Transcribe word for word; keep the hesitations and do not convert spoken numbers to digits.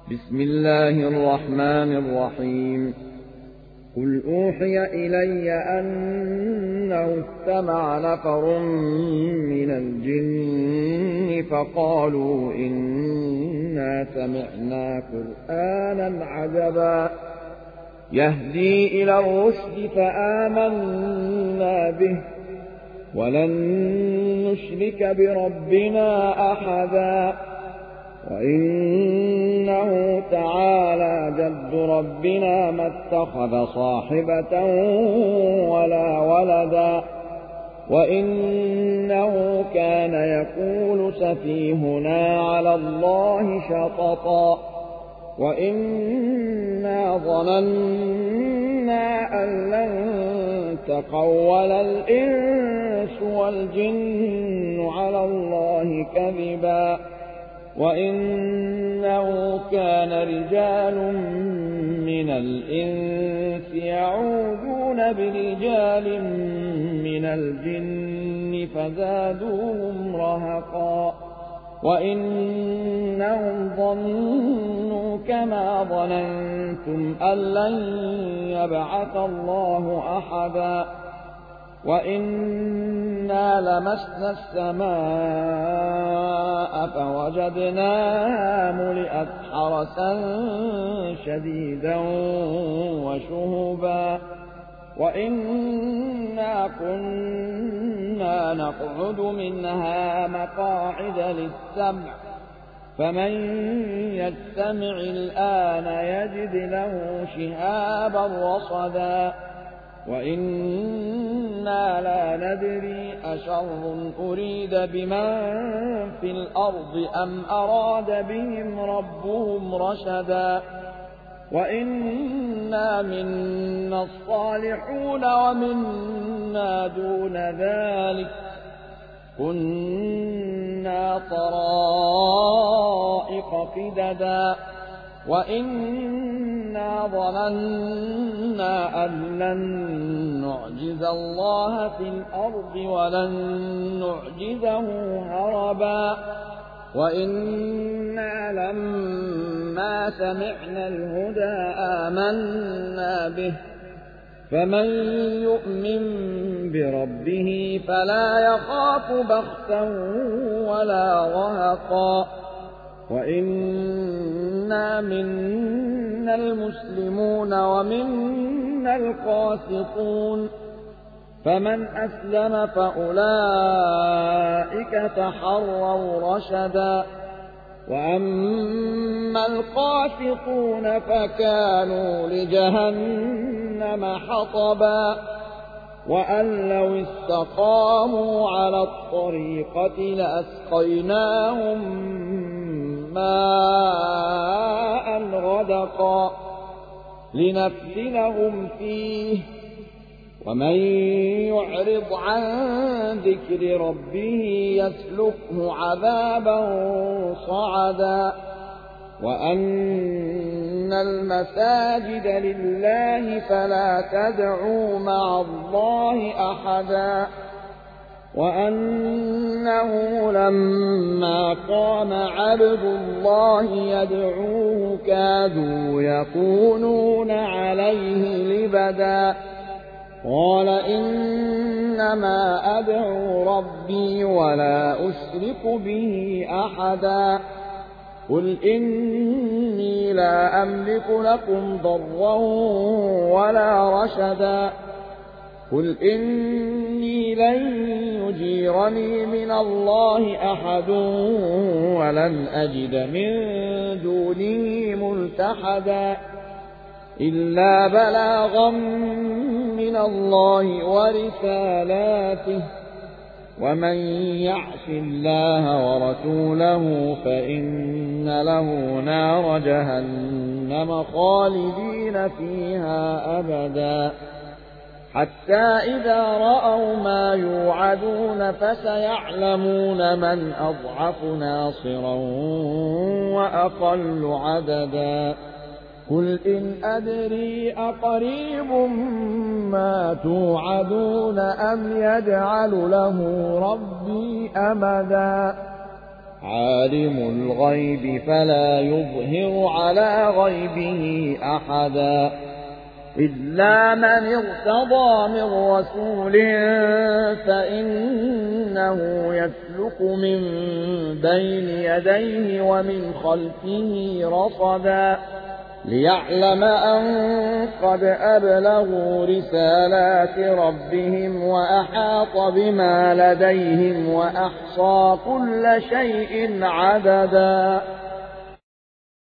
بسم الله الرحمن الرحيم. قل أوحي إلي أنه استمع نفر من الجن فقالوا إنا سمعنا قرآنا عجبا يهدي إلى الرشد فآمنا به ولن نشرك بربنا أحدا وإنه تعالى جد ربنا ما اتخذ صاحبة ولا ولدا وإنه كان يقول سفيهنا على الله شططا وإنا ظننا أن لن تقول الإنس والجن على الله كذبا وإنه كان رجال من الإنس يعوذون برجال من الجن فزادوهم رهقا وإنهم ظنوا كما ظننتم أن لن يبعث الله أحدا وإنا لمسنا السماء فوجدناها ملئت حرسا شديدا وشهبا وإنا كنا نقعد منها مقاعد للسمع فمن يستمع الآن يجد له شهابا رصدا وإنا لا ندري أشر أريد بمن في الأرض أم أراد بهم ربهم رشدا وإنا منا الصالحون ومنا دون ذلك كنا طرائق قددا وإنا ظننا أن لن نعجز الله في الأرض ولن نعجزه هربا وإنا لما سمعنا الهدى آمنا به فمن يؤمن بربه فلا يخاف بخسا ولا رهقا وإنا منا المسلمون ومنا القاسطون فمن أسلم فأولئك تحروا رشدا وأما القاسطون فكانوا لجهنم حطبا وأن لو استقاموا على الطريقة لأسقيناهم ماء غدقا لنفتنهم فيه ومن يعرض عن ذكر ربه يسلكه عذابا صعدا وأن المساجد لله فلا تدعوا مع الله أحدا وأنه لما قام عبد الله يدعوه كادوا يكونون عليه لبدا قال إنما أدعو ربي ولا أشرك به أحدا قل إني لا أملك لكم ضرا ولا رشدا قل إني لن يجيرني من الله أحد ولن أجد من دونه ملتحدا إلا بلاغا من الله ورسالاته ومن يعص الله ورسوله فإن له نار جهنم خالدين فيها أبدا حتى إذا رأوا ما يوعدون فسيعلمون من أضعف ناصرا وأقل عددا قل إن أدري أقريب ما توعدون أم يجعل له ربي أمدا عالم الغيب فلا يظهر على غيبه أحدا إلا من ارتضى من رسول فإنه يسلك من بين يديه ومن خلفه رصدا ليعلم أن قد أبلغوا رسالات ربهم وأحاط بما لديهم وأحصى كل شيء عددا